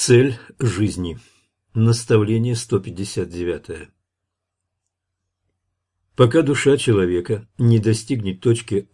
Цель жизни. Наставление 159. Пока душа человека не достигнет точки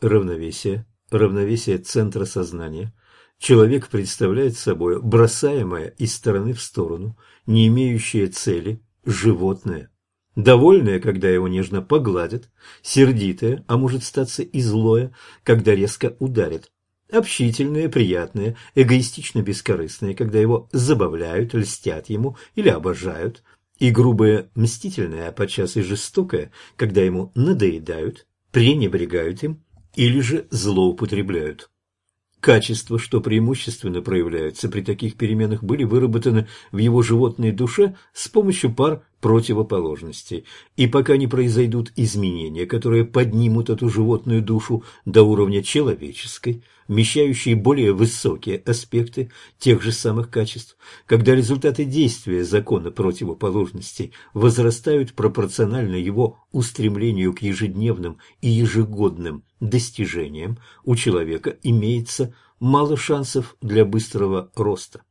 равновесия центра сознания, человек представляет собой бросаемое из стороны в сторону, не имеющее цели, животное, довольное, когда его нежно погладят, сердитое, а может статься и злое, когда резко ударят, общительное, приятное, эгоистично-бескорыстное, когда его забавляют, льстят ему или обожают, и грубое, мстительное, а подчас и жестокое, когда ему надоедают, пренебрегают им или же злоупотребляют. Качества, что преимущественно проявляются при таких переменах, были выработаны в его животной душе с помощью пар противоположностей. И пока не произойдут изменения, которые поднимут эту животную душу до уровня человеческой, вмещающие более высокие аспекты тех же самых качеств, когда результаты действия закона противоположностей возрастают пропорционально его устремлению к ежедневным и ежегодным достижениям, у человека имеется мало шансов для быстрого роста.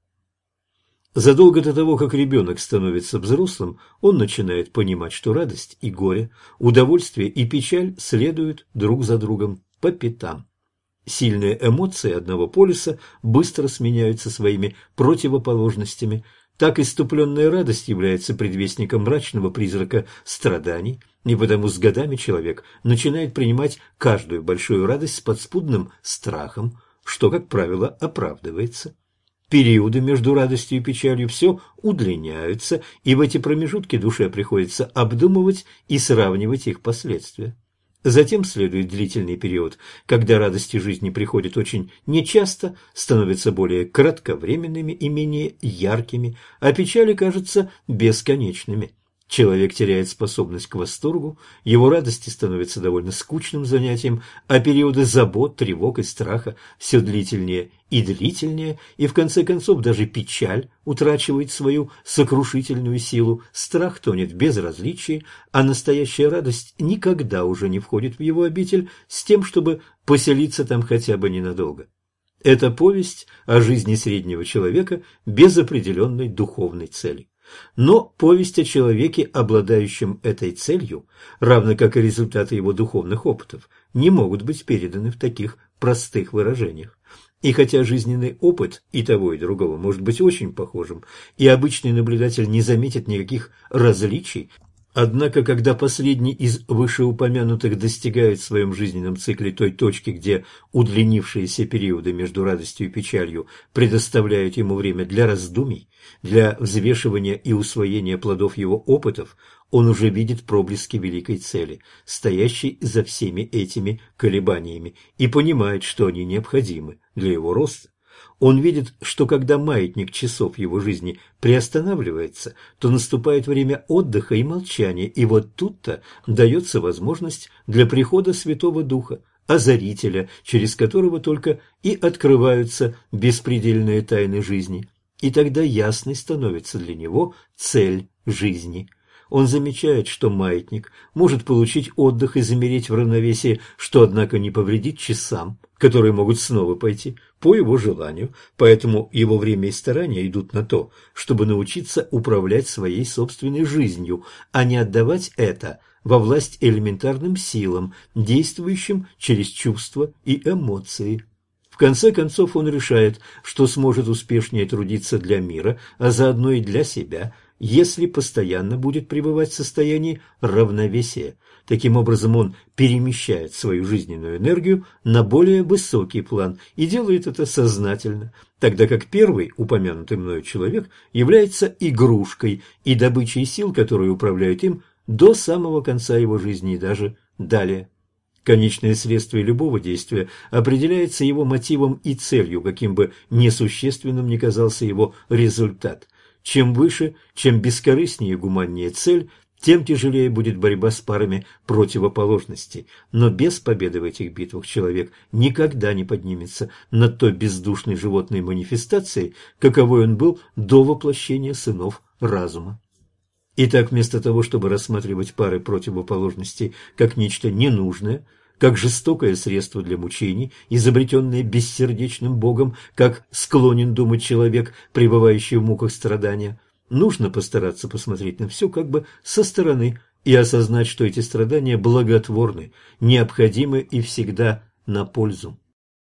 Задолго до того, как ребенок становится взрослым, он начинает понимать, что радость и горе, удовольствие и печаль следуют друг за другом по пятам. Сильные эмоции одного полюса быстро сменяются своими противоположностями. Так исступленная радость является предвестником мрачного призрака страданий, и потому с годами человек начинает принимать каждую большую радость с подспудным страхом, что, как правило, оправдывается. Периоды между радостью и печалью все удлиняются, и в эти промежутки душе приходится обдумывать и сравнивать их последствия. Затем следует длительный период, когда радости жизни приходят очень нечасто, становятся более кратковременными и менее яркими, а печали кажутся бесконечными. Человек теряет способность к восторгу, его радости становятся довольно скучным занятием, а периоды забот, тревог и страха все длительнее и длительнее, и в конце концов даже печаль утрачивает свою сокрушительную силу, страх тонет в безразличии, а настоящая радость никогда уже не входит в его обитель с тем, чтобы поселиться там хотя бы ненадолго. Это повесть о жизни среднего человека без определенной духовной цели. Но повесть о человеке, обладающем этой целью, равно как и результаты его духовных опытов, не могут быть переданы в таких простых выражениях. И хотя жизненный опыт и того, и другого может быть очень похожим, и обычный наблюдатель не заметит никаких различий, однако, когда последний из вышеупомянутых достигает в своем жизненном цикле той точки, где удлинившиеся периоды между радостью и печалью предоставляют ему время для раздумий, для взвешивания и усвоения плодов его опытов, он уже видит проблески великой цели, стоящей за всеми этими колебаниями, и понимает, что они необходимы для его роста. Он видит, что когда маятник часов его жизни приостанавливается, то наступает время отдыха и молчания, и вот тут-то дается возможность для прихода Святого Духа, озарителя, через которого только и открываются беспредельные тайны жизни. И тогда ясной становится для него цель жизни. Он замечает, что маятник может получить отдых и замереть в равновесии, что, однако, не повредит часам, которые могут снова пойти по его желанию, поэтому его время и старания идут на то, чтобы научиться управлять своей собственной жизнью, а не отдавать это во власть элементарным силам, действующим через чувства и эмоции. В конце концов он решает, что сможет успешнее трудиться для мира, а заодно и для себя, если постоянно будет пребывать в состоянии равновесия. Таким образом, он перемещает свою жизненную энергию на более высокий план и делает это сознательно, тогда как первый упомянутый мною человек является игрушкой и добычей сил, которые управляют им до самого конца его жизни и даже далее. Конечное следствие любого действия определяется его мотивом и целью, каким бы несущественным ни казался его результат. Чем выше, чем бескорыстнее и гуманнее цель, тем тяжелее будет борьба с парами противоположностей. Но без победы в этих битвах человек никогда не поднимется над той бездушной животной манифестацией, каковой он был до воплощения сынов разума. Итак, вместо того, чтобы рассматривать пары противоположностей как нечто ненужное, как жестокое средство для мучений, изобретенное бессердечным Богом, как склонен думать человек, пребывающий в муках страдания. Нужно постараться посмотреть на все как бы со стороны и осознать, что эти страдания благотворны, необходимы и всегда на пользу.